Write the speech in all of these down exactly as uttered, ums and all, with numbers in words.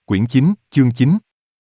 Quyển chín, chương chín.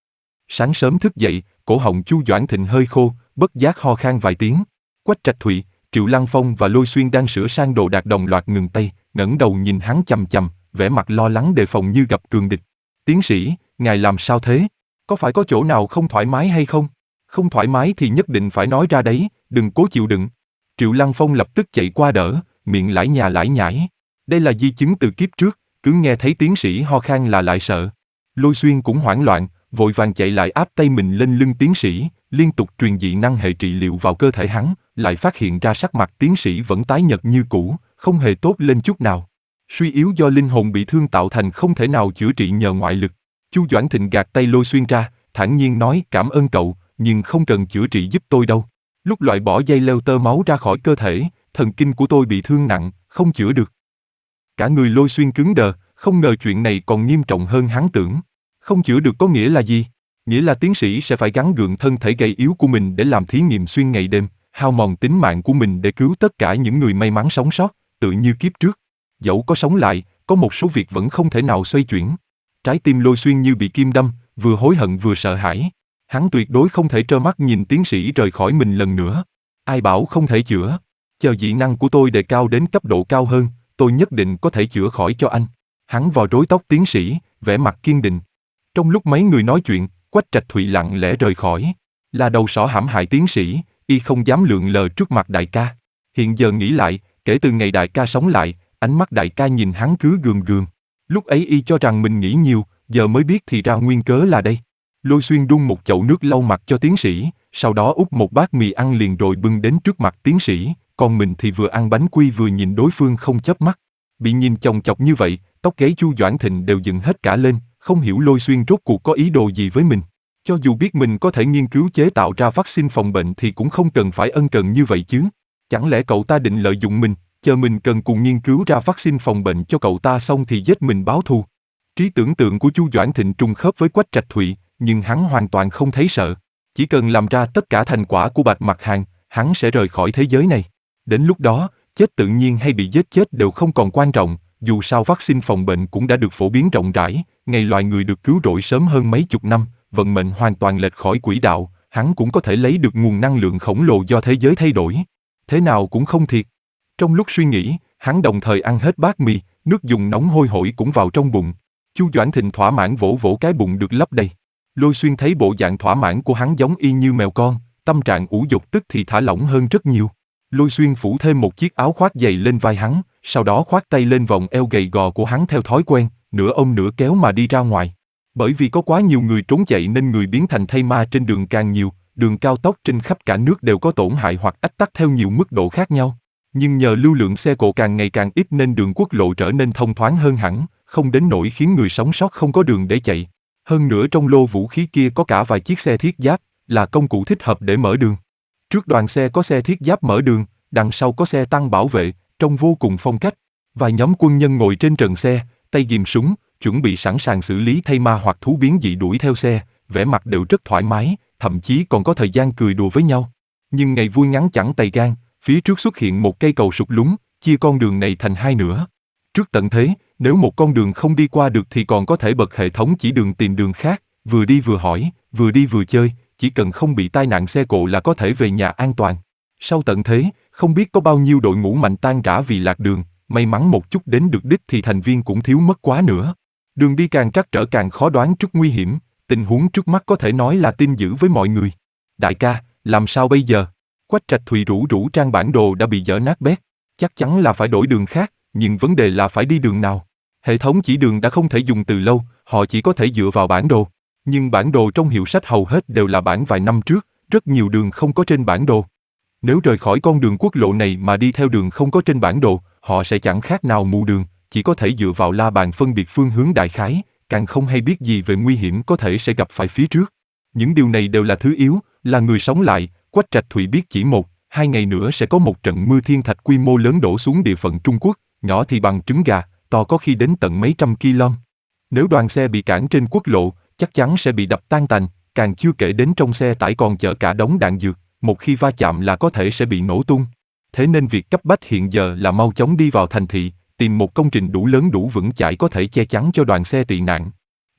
Sáng sớm thức dậy, cổ họng Chu Doãn Thịnh hơi khô, bất giác ho khan vài tiếng. Quách Trạch Thụy, Triệu Lăng Phong và Lôi Xuyên đang sửa sang đồ đạc đồng loạt ngừng tay, ngẩng đầu nhìn hắn chằm chằm, vẻ mặt lo lắng đề phòng như gặp cường địch. Tiến sĩ, ngài làm sao thế? Có phải có chỗ nào không thoải mái hay không? Không thoải mái thì nhất định phải nói ra đấy, đừng cố chịu đựng. Triệu Lăng Phong lập tức chạy qua đỡ, miệng lải nhà lải nhải. Đây là di chứng từ kiếp trước, cứ nghe thấy tiến sĩ ho khan là lại sợ. Lôi Xuyên cũng hoảng loạn, vội vàng chạy lại áp tay mình lên lưng tiến sĩ, liên tục truyền dị năng hệ trị liệu vào cơ thể hắn, lại phát hiện ra sắc mặt tiến sĩ vẫn tái nhợt như cũ, không hề tốt lên chút nào. Suy yếu do linh hồn bị thương tạo thành không thể nào chữa trị nhờ ngoại lực. Chu Doãn Thịnh gạt tay Lôi Xuyên ra, thản nhiên nói cảm ơn cậu, nhưng không cần chữa trị giúp tôi đâu. Lúc loại bỏ dây leo tơ máu ra khỏi cơ thể, thần kinh của tôi bị thương nặng, không chữa được. Cả người Lôi Xuyên cứng đờ, không ngờ chuyện này còn nghiêm trọng hơn hắn tưởng. Không chữa được có nghĩa là gì? Nghĩa là tiến sĩ sẽ phải gắng gượng thân thể gầy yếu của mình để làm thí nghiệm xuyên ngày đêm, hao mòn tính mạng của mình để cứu tất cả những người may mắn sống sót, tự như kiếp trước. Dẫu có sống lại, có một số việc vẫn không thể nào xoay chuyển. Trái tim Lôi Xuyên như bị kim đâm, vừa hối hận vừa sợ hãi. Hắn tuyệt đối không thể trơ mắt nhìn tiến sĩ rời khỏi mình lần nữa. Ai bảo không thể chữa? Chờ dị năng của tôi đề cao đến cấp độ cao hơn, tôi nhất định có thể chữa khỏi cho anh. Hắn vò rối tóc tiến sĩ, vẻ mặt kiên định. Trong lúc mấy người nói chuyện, Quách Trạch Thụy lặng lẽ rời khỏi. Là đầu sỏ hãm hại tiến sĩ, y không dám lượn lờ trước mặt đại ca. Hiện giờ nghĩ lại, kể từ ngày đại ca sống lại, ánh mắt đại ca nhìn hắn cứ gườm gườm. Lúc ấy y cho rằng mình nghĩ nhiều, giờ mới biết thì ra nguyên cớ là đây. Lôi Xuyên đun một chậu nước lau mặt cho tiến sĩ, sau đó úp một bát mì ăn liền rồi bưng đến trước mặt tiến sĩ, còn mình thì vừa ăn bánh quy vừa nhìn đối phương không chớp mắt. Bị nhìn chồng chọc như vậy, tóc gáy Chu Doãn Thịnh đều dựng hết cả lên, không hiểu Lôi Xuyên rốt cuộc có ý đồ gì với mình. Cho dù biết mình có thể nghiên cứu chế tạo ra vaccine phòng bệnh thì cũng không cần phải ân cần như vậy chứ. Chẳng lẽ cậu ta định lợi dụng mình, chờ mình cần cùng nghiên cứu ra vaccine phòng bệnh cho cậu ta xong thì giết mình báo thù. Trí tưởng tượng của Chu Doãn Thịnh trùng khớp với Quách Trạch Thụy, nhưng hắn hoàn toàn không thấy sợ. Chỉ cần làm ra tất cả thành quả của Bạch Mặc Hàng, hắn sẽ rời khỏi thế giới này. Đến lúc đó, chết tự nhiên hay bị giết chết đều không còn quan trọng, dù sao vaccine phòng bệnh cũng đã được phổ biến rộng rãi, ngày loài người được cứu rỗi sớm hơn mấy chục năm, vận mệnh hoàn toàn lệch khỏi quỹ đạo, hắn cũng có thể lấy được nguồn năng lượng khổng lồ do thế giới thay đổi. Thế nào cũng không thiệt. Trong lúc suy nghĩ, hắn đồng thời ăn hết bát mì, nước dùng nóng hôi hổi cũng vào trong bụng. Chu Doãn Thịnh thỏa mãn vỗ vỗ cái bụng được lấp đầy. Lôi Xuyên thấy bộ dạng thỏa mãn của hắn giống y như mèo con, tâm trạng ủ dột tức thì thả lỏng hơn rất nhiều. Lôi Xuyên phủ thêm một chiếc áo khoác dày lên vai hắn, sau đó khoác tay lên vòng eo gầy gò của hắn theo thói quen, nửa ôm nửa kéo mà đi ra ngoài. Bởi vì có quá nhiều người trốn chạy nên người biến thành thây ma trên đường càng nhiều, đường cao tốc trên khắp cả nước đều có tổn hại hoặc ách tắc theo nhiều mức độ khác nhau. Nhưng nhờ lưu lượng xe cộ càng ngày càng ít nên đường quốc lộ trở nên thông thoáng hơn hẳn, không đến nỗi khiến người sống sót không có đường để chạy. Hơn nữa trong lô vũ khí kia có cả vài chiếc xe thiết giáp, là công cụ thích hợp để mở đường. Trước đoàn xe có xe thiết giáp mở đường, đằng sau có xe tăng bảo vệ, trông vô cùng phong cách. Vài nhóm quân nhân ngồi trên trần xe, tay ghìm súng, chuẩn bị sẵn sàng xử lý thây ma hoặc thú biến dị đuổi theo xe, vẻ mặt đều rất thoải mái, thậm chí còn có thời gian cười đùa với nhau. Nhưng ngày vui ngắn chẳng tày gan, phía trước xuất hiện một cây cầu sụt lún, chia con đường này thành hai nửa. Trước tận thế, nếu một con đường không đi qua được thì còn có thể bật hệ thống chỉ đường tìm đường khác, vừa đi vừa hỏi, vừa đi vừa chơi, chỉ cần không bị tai nạn xe cộ là có thể về nhà an toàn. Sau tận thế, không biết có bao nhiêu đội ngũ mạnh tan rã vì lạc đường, may mắn một chút đến được đích thì thành viên cũng thiếu mất quá nữa. Đường đi càng trắc trở càng khó đoán trước nguy hiểm, tình huống trước mắt có thể nói là tin dữ với mọi người. Đại ca, làm sao bây giờ? Quách Trạch Thụy rũ rũ trang bản đồ đã bị dở nát bét, chắc chắn là phải đổi đường khác, nhưng vấn đề là phải đi đường nào? Hệ thống chỉ đường đã không thể dùng từ lâu, họ chỉ có thể dựa vào bản đồ. Nhưng bản đồ trong hiệu sách hầu hết đều là bản vài năm trước, rất nhiều đường không có trên bản đồ. Nếu rời khỏi con đường quốc lộ này mà đi theo đường không có trên bản đồ, họ sẽ chẳng khác nào mù đường, chỉ có thể dựa vào la bàn phân biệt phương hướng đại khái, càng không hay biết gì về nguy hiểm có thể sẽ gặp phải phía trước. Những điều này đều là thứ yếu, là người sống lại, Quách Trạch Thụy biết chỉ một, hai ngày nữa sẽ có một trận mưa thiên thạch quy mô lớn đổ xuống địa phận Trung Quốc, nhỏ thì bằng trứng gà, to có khi đến tận mấy trăm ki lô mét. Nếu đoàn xe bị cản trên quốc lộ, chắc chắn sẽ bị đập tan tành, càng chưa kể đến trong xe tải còn chở cả đống đạn dược, một khi va chạm là có thể sẽ bị nổ tung. Thế nên việc cấp bách hiện giờ là mau chóng đi vào thành thị, tìm một công trình đủ lớn đủ vững chãi có thể che chắn cho đoàn xe tị nạn.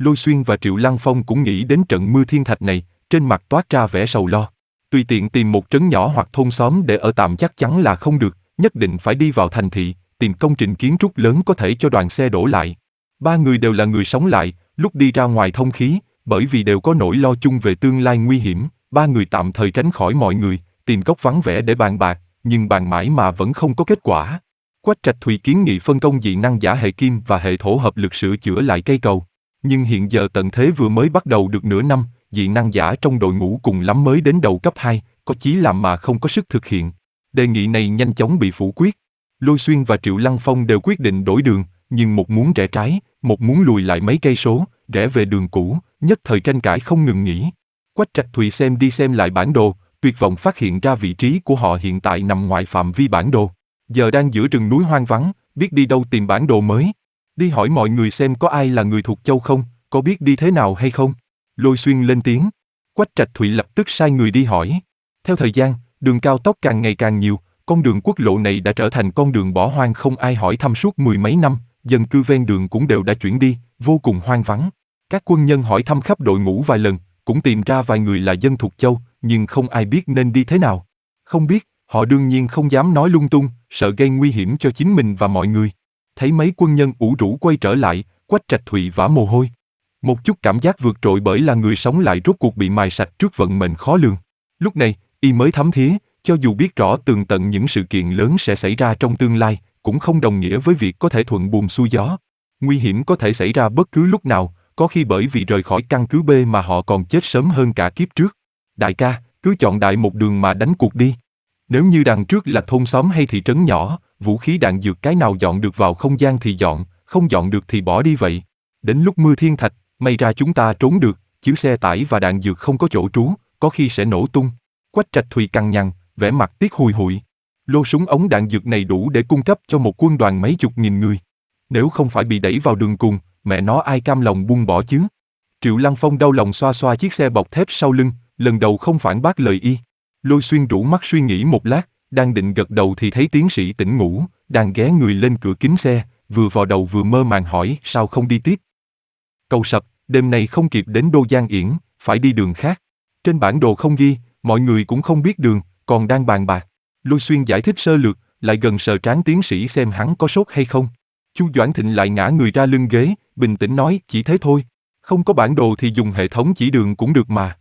Lôi Xuyên và Triệu Lăng Phong cũng nghĩ đến trận mưa thiên thạch này, trên mặt toát ra vẻ sầu lo. Tùy tiện tìm một trấn nhỏ hoặc thôn xóm để ở tạm chắc chắn là không được, nhất định phải đi vào thành thị, tìm công trình kiến trúc lớn có thể cho đoàn xe đổ lại. Ba người đều là người sống lại, lúc đi ra ngoài thông khí, bởi vì đều có nỗi lo chung về tương lai nguy hiểm, ba người tạm thời tránh khỏi mọi người, tìm góc vắng vẻ để bàn bạc, nhưng bàn mãi mà vẫn không có kết quả. Quách Trạch Thùy kiến nghị phân công dị năng giả hệ kim và hệ thổ hợp lực sửa chữa lại cây cầu. Nhưng hiện giờ tận thế vừa mới bắt đầu được nửa năm, dị năng giả trong đội ngũ cùng lắm mới đến đầu cấp hai, có chí làm mà không có sức thực hiện. Đề nghị này nhanh chóng bị phủ quyết. Lôi Xuyên và Triệu Lăng Phong đều quyết định đổi đường, nhưng một muốn rẽ trái, một muốn lùi lại mấy cây số, rẽ về đường cũ, nhất thời tranh cãi không ngừng nghỉ. Quách Trạch Thùy xem đi xem lại bản đồ, tuyệt vọng phát hiện ra vị trí của họ hiện tại nằm ngoài phạm vi bản đồ. Giờ đang giữa rừng núi hoang vắng, biết đi đâu tìm bản đồ mới. Đi hỏi mọi người xem có ai là người thuộc châu không, có biết đi thế nào hay không? Lôi Xuyên lên tiếng. Quách Trạch Thụy lập tức sai người đi hỏi. Theo thời gian, đường cao tốc càng ngày càng nhiều, con đường quốc lộ này đã trở thành con đường bỏ hoang không ai hỏi thăm suốt mười mấy năm, dân cư ven đường cũng đều đã chuyển đi, vô cùng hoang vắng. Các quân nhân hỏi thăm khắp đội ngũ vài lần, cũng tìm ra vài người là dân thuộc châu, nhưng không ai biết nên đi thế nào. Không biết, họ đương nhiên không dám nói lung tung, sợ gây nguy hiểm cho chính mình và mọi người. Thấy mấy quân nhân ủ rũ quay trở lại, Quách Trạch Thụy vã mồ hôi. Một chút cảm giác vượt trội bởi là người sống lại rốt cuộc bị mài sạch trước vận mệnh khó lường. Lúc này, y mới thấm thía, cho dù biết rõ tường tận những sự kiện lớn sẽ xảy ra trong tương lai, cũng không đồng nghĩa với việc có thể thuận buồm xuôi gió. Nguy hiểm có thể xảy ra bất cứ lúc nào, có khi bởi vì rời khỏi căn cứ B mà họ còn chết sớm hơn cả kiếp trước. Đại ca, cứ chọn đại một đường mà đánh cuộc đi. Nếu như đằng trước là thôn xóm hay thị trấn nhỏ, vũ khí đạn dược cái nào dọn được vào không gian thì dọn, không dọn được thì bỏ đi vậy. Đến lúc mưa thiên thạch, may ra chúng ta trốn được, chứ xe tải và đạn dược không có chỗ trú, có khi sẽ nổ tung. Quách Trạch Thùy cằn nhằn, vẻ mặt tiếc hùi hụi. Lô súng ống đạn dược này đủ để cung cấp cho một quân đoàn mấy chục nghìn người. Nếu không phải bị đẩy vào đường cùng, mẹ nó ai cam lòng buông bỏ chứ? Triệu Lăng Phong đau lòng xoa xoa chiếc xe bọc thép sau lưng, lần đầu không phản bác lời y. Lôi Xuyên rũ mắt suy nghĩ một lát, đang định gật đầu thì thấy tiến sĩ tỉnh ngủ, đang ghé người lên cửa kính xe, vừa vò đầu vừa mơ màng hỏi sao không đi tiếp. Cầu sập, đêm nay không kịp đến Đô Giang Yển, phải đi đường khác. Trên bản đồ không ghi, mọi người cũng không biết đường, còn đang bàn bạc. Lôi Xuyên giải thích sơ lược, lại gần sờ trán tiến sĩ xem hắn có sốt hay không. Chu Doãn Thịnh lại ngã người ra lưng ghế, bình tĩnh nói chỉ thế thôi. Không có bản đồ thì dùng hệ thống chỉ đường cũng được mà.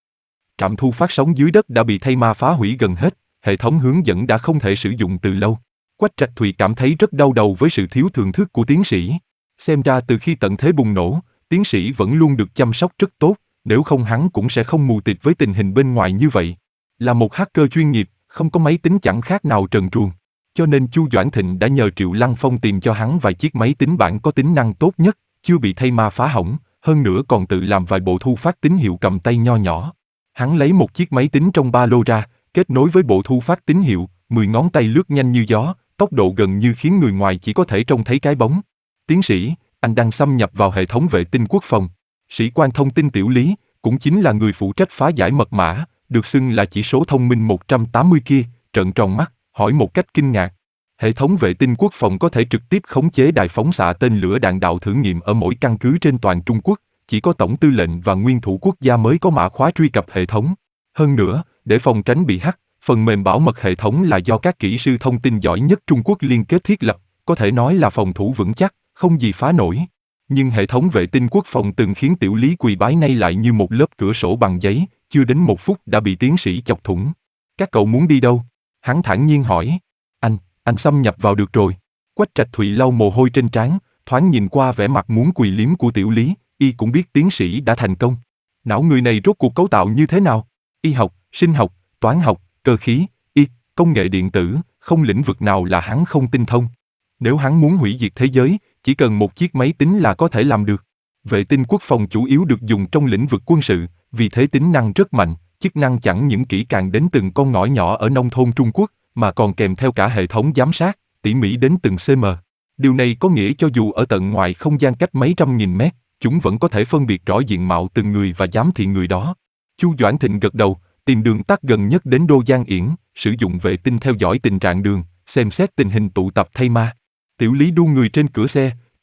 Trạm thu phát sóng dưới đất đã bị thay ma phá hủy gần hết, hệ thống hướng dẫn đã không thể sử dụng từ lâu. Quách Trạch Thùy cảm thấy rất đau đầu với sự thiếu thưởng thức của tiến sĩ. Xem ra từ khi tận thế bùng nổ, tiến sĩ vẫn luôn được chăm sóc rất tốt, nếu không hắn cũng sẽ không mù tịt với tình hình bên ngoài như vậy. Là một hacker chuyên nghiệp, không có máy tính chẳng khác nào trần truồng. Cho nên Chu Doãn Thịnh đã nhờ Triệu Lăng Phong tìm cho hắn vài chiếc máy tính bảng có tính năng tốt nhất, chưa bị thay ma phá hỏng, hơn nữa còn tự làm vài bộ thu phát tín hiệu cầm tay nho nhỏ. Hắn lấy một chiếc máy tính trong ba lô ra, kết nối với bộ thu phát tín hiệu, mười ngón tay lướt nhanh như gió, tốc độ gần như khiến người ngoài chỉ có thể trông thấy cái bóng. Tiến sĩ, anh đang xâm nhập vào hệ thống vệ tinh quốc phòng. Sĩ quan thông tin Tiểu Lý, cũng chính là người phụ trách phá giải mật mã, được xưng là chỉ số thông minh một trăm tám mươi kia, trợn tròn mắt, hỏi một cách kinh ngạc. Hệ thống vệ tinh quốc phòng có thể trực tiếp khống chế đài phóng xạ tên lửa đạn đạo thử nghiệm ở mỗi căn cứ trên toàn Trung Quốc, chỉ có tổng tư lệnh và nguyên thủ quốc gia mới có mã khóa truy cập hệ thống. Hơn nữa, để phòng tránh bị hack, phần mềm bảo mật hệ thống là do các kỹ sư thông tin giỏi nhất Trung Quốc liên kết thiết lập, có thể nói là phòng thủ vững chắc, không gì phá nổi. Nhưng hệ thống vệ tinh quốc phòng từng khiến Tiểu Lý quỳ bái nay lại như một lớp cửa sổ bằng giấy, chưa đến một phút đã bị tiến sĩ chọc thủng. Các cậu muốn đi đâu? Hắn thản nhiên hỏi. Anh, anh xâm nhập vào được rồi. Quách Trạch Thụy lau mồ hôi trên trán, thoáng nhìn qua vẻ mặt muốn quỳ liếm của Tiểu Lý, y cũng biết tiến sĩ đã thành công. Não người này rốt cuộc cấu tạo như thế nào? Y học, sinh học, toán học, cơ khí, y, công nghệ điện tử, không lĩnh vực nào là hắn không tinh thông. Nếu hắn muốn hủy diệt thế giới, chỉ cần một chiếc máy tính là có thể làm được. Vệ tinh quốc phòng chủ yếu được dùng trong lĩnh vực quân sự, vì thế tính năng rất mạnh, chức năng chẳng những kỹ càng đến từng con ngõ nhỏ ở nông thôn Trung Quốc, mà còn kèm theo cả hệ thống giám sát, tỉ mỉ đến từng cm. Điều này có nghĩa cho dù ở tận ngoài không gian cách mấy trăm nghìn mét, chúng vẫn có thể phân biệt rõ diện mạo từng người và giám thị người đó. Chu Doãn Thịnh gật đầu, tìm đường tắt gần nhất đến Đô Giang Yển, sử dụng vệ tinh theo dõi tình trạng đường, xem xét tình hình tụ tập thay ma. Tiểu Lý đu người trên cửa xe,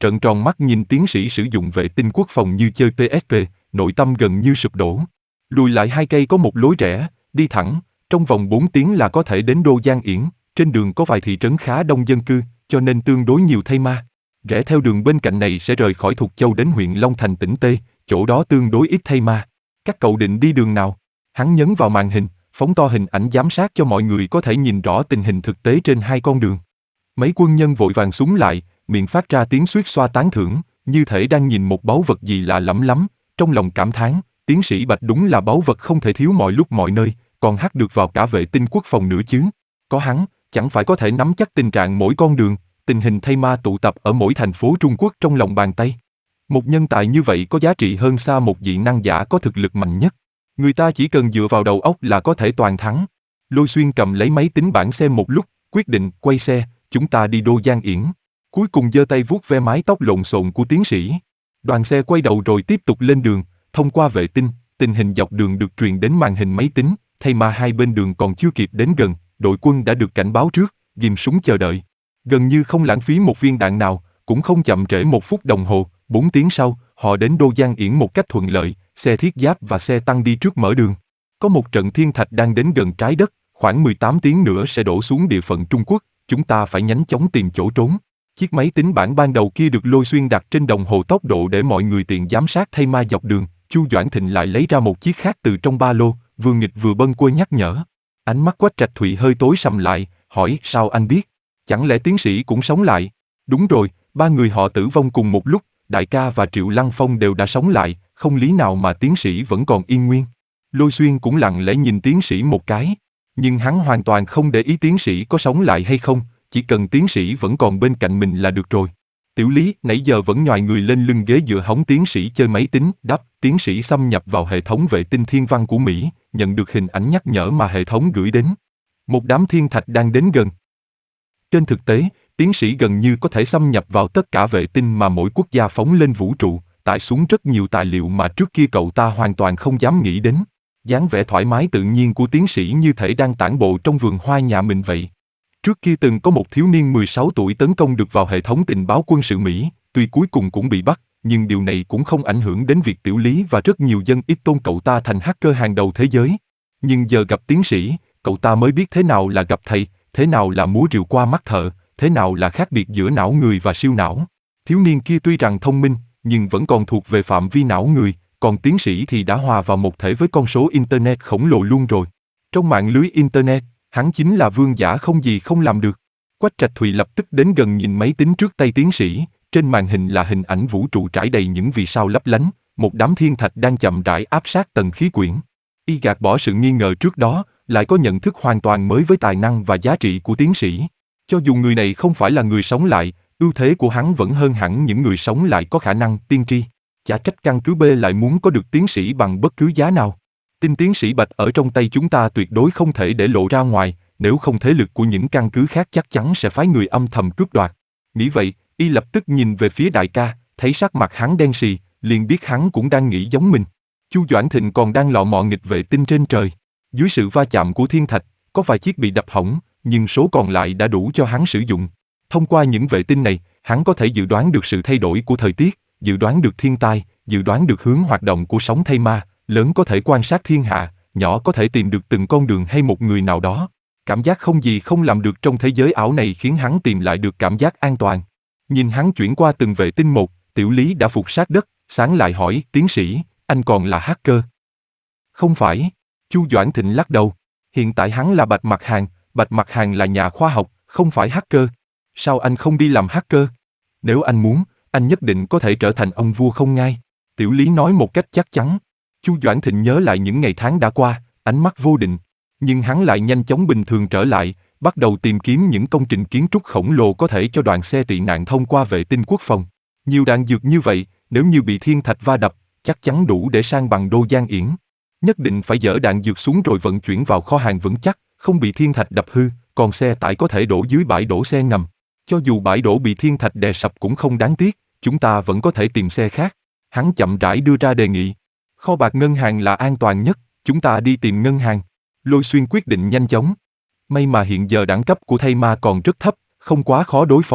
trợn tròn mắt nhìn tiến sĩ sử dụng vệ tinh quốc phòng như chơi pê ét pê, nội tâm gần như sụp đổ. Lùi lại hai cây có một lối rẽ, đi thẳng, trong vòng bốn tiếng là có thể đến Đô Giang Yển, trên đường có vài thị trấn khá đông dân cư, cho nên tương đối nhiều thây ma. Rẽ theo đường bên cạnh này sẽ rời khỏi Thục Châu đến huyện Long Thành tỉnh Tê, chỗ đó tương đối ít thây ma. Các cậu định đi đường nào? Hắn nhấn vào màn hình, phóng to hình ảnh giám sát cho mọi người có thể nhìn rõ tình hình thực tế trên hai con đường. Mấy quân nhân vội vàng súng lại, miệng phát ra tiếng xuýt xoa tán thưởng, như thể đang nhìn một báu vật gì lạ lẫm lắm, trong lòng cảm thán, tiến sĩ Bạch đúng là báu vật không thể thiếu mọi lúc mọi nơi, còn hack được vào cả vệ tinh quốc phòng nữa chứ. Có hắn, chẳng phải có thể nắm chắc tình trạng mỗi con đường, tình hình thây ma tụ tập ở mỗi thành phố Trung Quốc trong lòng bàn tay. Một nhân tài như vậy có giá trị hơn xa một dị năng giả có thực lực mạnh nhất. Người ta chỉ cần dựa vào đầu óc là có thể toàn thắng. Lôi Xuyên cầm lấy máy tính bảng xem một lúc, quyết định quay xe, chúng ta đi Đô Giang Yển. Cuối cùng giơ tay vuốt ve mái tóc lộn xộn của tiến sĩ. Đoàn xe quay đầu rồi tiếp tục lên đường, thông qua vệ tinh, tình hình dọc đường được truyền đến màn hình máy tính, thây ma hai bên đường còn chưa kịp đến gần, đội quân đã được cảnh báo trước, ghim súng chờ đợi. Gần như không lãng phí một viên đạn nào, cũng không chậm trễ một phút đồng hồ, bốn tiếng sau, họ đến Đô Giang Yển một cách thuận lợi, xe thiết giáp và xe tăng đi trước mở đường. Có một trận thiên thạch đang đến gần trái đất, khoảng mười tám tiếng nữa sẽ đổ xuống địa phận Trung Quốc, chúng ta phải nhanh chóng tìm chỗ trốn. Chiếc máy tính bảng ban đầu kia được Lôi Xuyên đặt trên đồng hồ tốc độ để mọi người tiện giám sát thây ma dọc đường. Chu Doãn Thịnh lại lấy ra một chiếc khác từ trong ba lô, vừa nghịch vừa bâng quơ nhắc nhở. Ánh mắt Quách Trạch Thụy hơi tối sầm lại, hỏi sao anh biết? Chẳng lẽ tiến sĩ cũng sống lại? Đúng rồi, ba người họ tử vong cùng một lúc, đại ca và Triệu Lăng Phong đều đã sống lại, không lý nào mà tiến sĩ vẫn còn yên nguyên. Lôi Xuyên cũng lặng lẽ nhìn tiến sĩ một cái, nhưng hắn hoàn toàn không để ý tiến sĩ có sống lại hay không, chỉ cần tiến sĩ vẫn còn bên cạnh mình là được rồi. Tiểu Lý nãy giờ vẫn nhoài người lên lưng ghế dựa hóng tiến sĩ chơi máy tính, đáp, tiến sĩ xâm nhập vào hệ thống vệ tinh thiên văn của Mỹ, nhận được hình ảnh nhắc nhở mà hệ thống gửi đến. Một đám thiên thạch đang đến gần. Trên thực tế, tiến sĩ gần như có thể xâm nhập vào tất cả vệ tinh mà mỗi quốc gia phóng lên vũ trụ, tải xuống rất nhiều tài liệu mà trước kia cậu ta hoàn toàn không dám nghĩ đến. Dáng vẻ thoải mái tự nhiên của tiến sĩ như thể đang tản bộ trong vườn hoa nhà mình vậy. Trước kia từng có một thiếu niên mười sáu tuổi tấn công được vào hệ thống tình báo quân sự Mỹ, tuy cuối cùng cũng bị bắt, nhưng điều này cũng không ảnh hưởng đến việc Tiểu Lý và rất nhiều dân ít tôn cậu ta thành hacker hàng đầu thế giới. Nhưng giờ gặp tiến sĩ, cậu ta mới biết thế nào là gặp thầy, thế nào là múa rìu qua mắt thợ, thế nào là khác biệt giữa não người và siêu não. Thiếu niên kia tuy rằng thông minh, nhưng vẫn còn thuộc về phạm vi não người, còn tiến sĩ thì đã hòa vào một thể với con số Internet khổng lồ luôn rồi. Trong mạng lưới Internet, hắn chính là vương giả không gì không làm được. Quách Trạch Thụy lập tức đến gần nhìn máy tính trước tay tiến sĩ, trên màn hình là hình ảnh vũ trụ trải đầy những vì sao lấp lánh, một đám thiên thạch đang chậm rãi áp sát tầng khí quyển. Y gạt bỏ sự nghi ngờ trước đó, lại có nhận thức hoàn toàn mới với tài năng và giá trị của tiến sĩ. Cho dù người này không phải là người sống lại, ưu thế của hắn vẫn hơn hẳn những người sống lại có khả năng tiên tri. Chả trách căn cứ B lại muốn có được tiến sĩ bằng bất cứ giá nào. Tin tiến sĩ Bạch ở trong tay chúng ta tuyệt đối không thể để lộ ra ngoài, nếu không thế lực của những căn cứ khác chắc chắn sẽ phái người âm thầm cướp đoạt. Nghĩ vậy, y lập tức nhìn về phía đại ca, thấy sắc mặt hắn đen sì, liền biết hắn cũng đang nghĩ giống mình. Chu Doãn Thịnh còn đang lọ mọ nghịch vệ tinh trên trời. Dưới sự va chạm của thiên thạch, có vài chiếc bị đập hỏng, nhưng số còn lại đã đủ cho hắn sử dụng. Thông qua những vệ tinh này, hắn có thể dự đoán được sự thay đổi của thời tiết, dự đoán được thiên tai, dự đoán được hướng hoạt động của sóng thây ma, lớn có thể quan sát thiên hạ, nhỏ có thể tìm được từng con đường hay một người nào đó. Cảm giác không gì không làm được trong thế giới ảo này khiến hắn tìm lại được cảm giác an toàn. Nhìn hắn chuyển qua từng vệ tinh một, Tiểu Lý đã phục sát đất, sáng lại hỏi, tiến sĩ, anh còn là hacker? Không phải. Chu Doãn Thịnh lắc đầu. Hiện tại hắn là Bạch Mặc Hàng, Bạch Mặc Hàng là nhà khoa học, không phải hacker. Sao anh không đi làm hacker? Nếu anh muốn, anh nhất định có thể trở thành ông vua không ngai. Tiểu Lý nói một cách chắc chắn. Chu Doãn Thịnh nhớ lại những ngày tháng đã qua, ánh mắt vô định. Nhưng hắn lại nhanh chóng bình thường trở lại, bắt đầu tìm kiếm những công trình kiến trúc khổng lồ có thể cho đoàn xe tị nạn thông qua vệ tinh quốc phòng. Nhiều đạn dược như vậy, nếu như bị thiên thạch va đập, chắc chắn đủ để san bằng Đô Giang Yển. Nhất định phải dỡ đạn dược xuống rồi vận chuyển vào kho hàng vững chắc, không bị thiên thạch đập hư, còn xe tải có thể đổ dưới bãi đổ xe ngầm. Cho dù bãi đổ bị thiên thạch đè sập cũng không đáng tiếc, chúng ta vẫn có thể tìm xe khác. Hắn chậm rãi đưa ra đề nghị. Kho bạc ngân hàng là an toàn nhất, chúng ta đi tìm ngân hàng. Lôi Xuyên quyết định nhanh chóng. May mà hiện giờ đẳng cấp của thây ma còn rất thấp, không quá khó đối phó,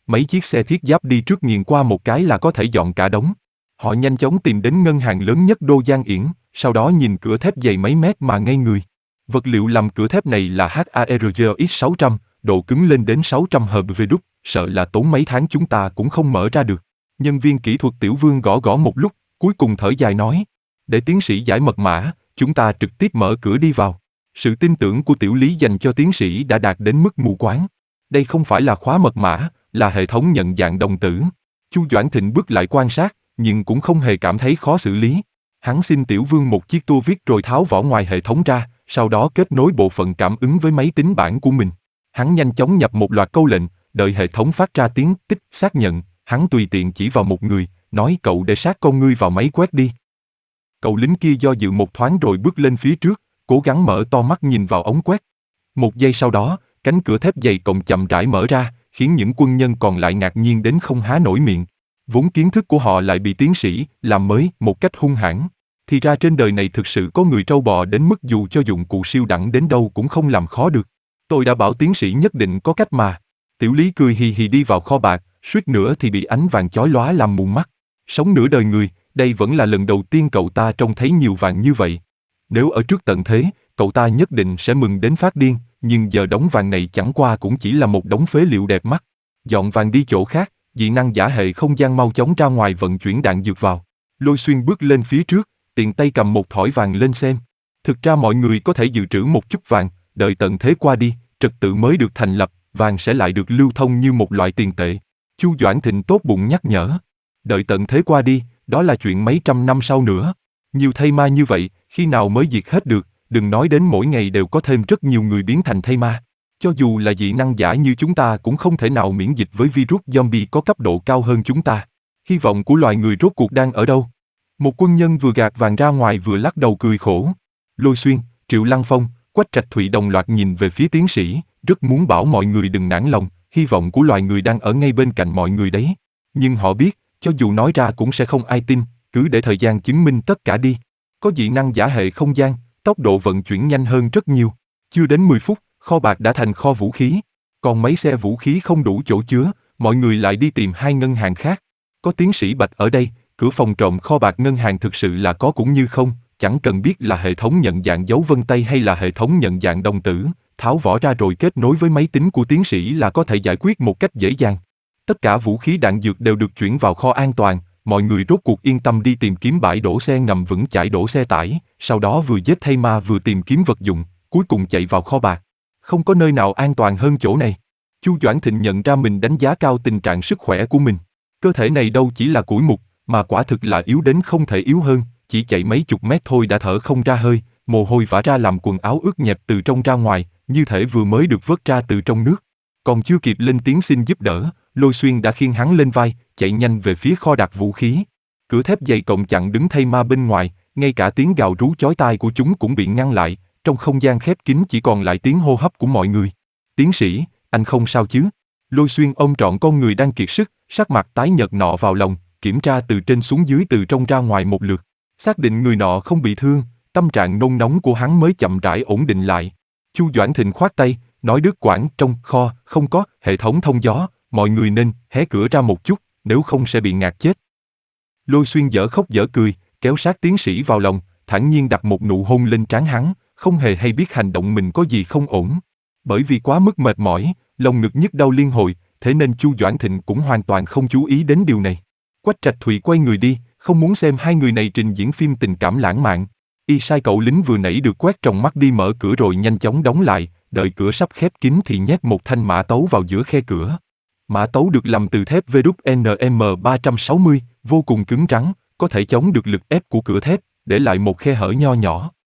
mấy chiếc xe thiết giáp đi trước nghiền qua một cái là có thể dọn cả đống. Họ nhanh chóng tìm đến ngân hàng lớn nhất Đô Giang Yển, sau đó nhìn cửa thép dày mấy mét mà ngây người. Vật liệu làm cửa thép này là hát a rờ giê ích sáu trăm, độ cứng lên đến sáu trăm hờ pê đúc, sợ là tốn mấy tháng chúng ta cũng không mở ra được. Nhân viên kỹ thuật Tiểu Vương gõ gõ một lúc, cuối cùng thở dài nói, để tiến sĩ giải mật mã, chúng ta trực tiếp mở cửa đi vào. Sự tin tưởng của Tiểu Lý dành cho tiến sĩ đã đạt đến mức mù quáng. Đây không phải là khóa mật mã, là hệ thống nhận dạng đồng tử. Chu Doãn Thịnh bước lại quan sát, nhưng cũng không hề cảm thấy khó xử lý. Hắn xin Tiểu Vương một chiếc tua viết rồi tháo vỏ ngoài hệ thống ra, sau đó kết nối bộ phận cảm ứng với máy tính bảng của mình. Hắn nhanh chóng nhập một loạt câu lệnh, đợi hệ thống phát ra tiếng tích xác nhận, hắn tùy tiện chỉ vào một người, nói cậu để sát con ngươi vào máy quét đi. Cậu lính kia do dự một thoáng rồi bước lên phía trước, cố gắng mở to mắt nhìn vào ống quét. Một giây sau đó, cánh cửa thép dày cộm chậm rãi mở ra, khiến những quân nhân còn lại ngạc nhiên đến không há nổi miệng. Vốn kiến thức của họ lại bị tiến sĩ làm mới một cách hung hãn. Thì ra trên đời này thực sự có người trâu bò đến mức dù cho dụng cụ siêu đẳng đến đâu cũng không làm khó được. Tôi đã bảo tiến sĩ nhất định có cách mà. Tiểu Lý cười hì hì đi vào kho bạc, suýt nữa thì bị ánh vàng chói lóa làm mù mắt. Sống nửa đời người, đây vẫn là lần đầu tiên cậu ta trông thấy nhiều vàng như vậy. Nếu ở trước tận thế, cậu ta nhất định sẽ mừng đến phát điên, nhưng giờ đống vàng này chẳng qua cũng chỉ là một đống phế liệu đẹp mắt. Dọn vàng đi chỗ khác, dị năng giả hệ không gian mau chóng ra ngoài vận chuyển đạn dược vào. Lôi Xuyên bước lên phía trước, tiện tay cầm một thỏi vàng lên xem. Thực ra mọi người có thể dự trữ một chút vàng, đợi tận thế qua đi, trật tự mới được thành lập, vàng sẽ lại được lưu thông như một loại tiền tệ. Chu Doãn Thịnh tốt bụng nhắc nhở. Đợi tận thế qua đi, đó là chuyện mấy trăm năm sau nữa. Nhiều thây ma như vậy, khi nào mới diệt hết được, đừng nói đến mỗi ngày đều có thêm rất nhiều người biến thành thây ma. Cho dù là dị năng giả như chúng ta cũng không thể nào miễn dịch với virus zombie có cấp độ cao hơn chúng ta. Hy vọng của loài người rốt cuộc đang ở đâu? Một quân nhân vừa gạt vàng ra ngoài vừa lắc đầu cười khổ. Lôi Xuyên, Triệu Lăng Phong, Quách Trạch Thụy đồng loạt nhìn về phía tiến sĩ, rất muốn bảo mọi người đừng nản lòng, hy vọng của loài người đang ở ngay bên cạnh mọi người đấy. Nhưng họ biết, cho dù nói ra cũng sẽ không ai tin, cứ để thời gian chứng minh tất cả đi. Có dị năng giả hệ không gian, tốc độ vận chuyển nhanh hơn rất nhiều. Chưa đến mười phút, kho bạc đã thành kho vũ khí. Còn mấy xe vũ khí không đủ chỗ chứa, mọi người lại đi tìm hai ngân hàng khác. Có tiến sĩ Bạch ở đây, cửa phòng trộm kho bạc ngân hàng thực sự là có cũng như không, chẳng cần biết là hệ thống nhận dạng dấu vân tay hay là hệ thống nhận dạng đồng tử, tháo vỏ ra rồi kết nối với máy tính của tiến sĩ là có thể giải quyết một cách dễ dàng. Tất cả vũ khí đạn dược đều được chuyển vào kho an toàn, mọi người rốt cuộc yên tâm đi tìm kiếm bãi đổ xe ngầm vững chãi đổ xe tải, sau đó vừa giết thây ma vừa tìm kiếm vật dụng, cuối cùng chạy vào kho bạc. Không có nơi nào an toàn hơn chỗ này. Chu Doãn Thịnh nhận ra mình đánh giá cao tình trạng sức khỏe của mình. Cơ thể này đâu chỉ là củi mục, mà quả thực là yếu đến không thể yếu hơn, chỉ chạy mấy chục mét thôi đã thở không ra hơi, mồ hôi vã ra làm quần áo ướt nhẹp từ trong ra ngoài, như thể vừa mới được vớt ra từ trong nước. Còn chưa kịp lên tiếng xin giúp đỡ, Lôi Xuyên đã khiêng hắn lên vai, chạy nhanh về phía kho đặt vũ khí. Cửa thép dày cộm chặn đứng thây ma bên ngoài, ngay cả tiếng gào rú chói tai của chúng cũng bị ngăn lại, trong không gian khép kín chỉ còn lại tiếng hô hấp của mọi người. Tiến sĩ, anh không sao chứ? Lôi Xuyên ôm trọn con người đang kiệt sức, sắc mặt tái nhợt nọ vào lòng, kiểm tra từ trên xuống dưới từ trong ra ngoài một lượt. Xác định người nọ không bị thương, tâm trạng nôn nóng của hắn mới chậm rãi ổn định lại. Chu Doãn Thịnh khoát tay, nói đứt quãng trong kho không có hệ thống thông gió, mọi người nên hé cửa ra một chút, nếu không sẽ bị ngạt chết. Lôi Xuyên dở khóc dở cười, kéo sát tiến sĩ vào lòng, thản nhiên đặt một nụ hôn lên trán hắn, không hề hay biết hành động mình có gì không ổn. Bởi vì quá mức mệt mỏi, lòng ngực nhức đau liên hồi, thế nên Chu Doãn Thịnh cũng hoàn toàn không chú ý đến điều này. Quách Trạch Thụy quay người đi, không muốn xem hai người này trình diễn phim tình cảm lãng mạn. Y sai cậu lính vừa nãy được quét tròng mắt đi mở cửa rồi nhanh chóng đóng lại, đợi cửa sắp khép kín thì nhét một thanh mã tấu vào giữa khe cửa. Mã tấu được làm từ thép vê kép en em ba trăm sáu mươi, vô cùng cứng rắn, có thể chống được lực ép của cửa thép, để lại một khe hở nho nhỏ.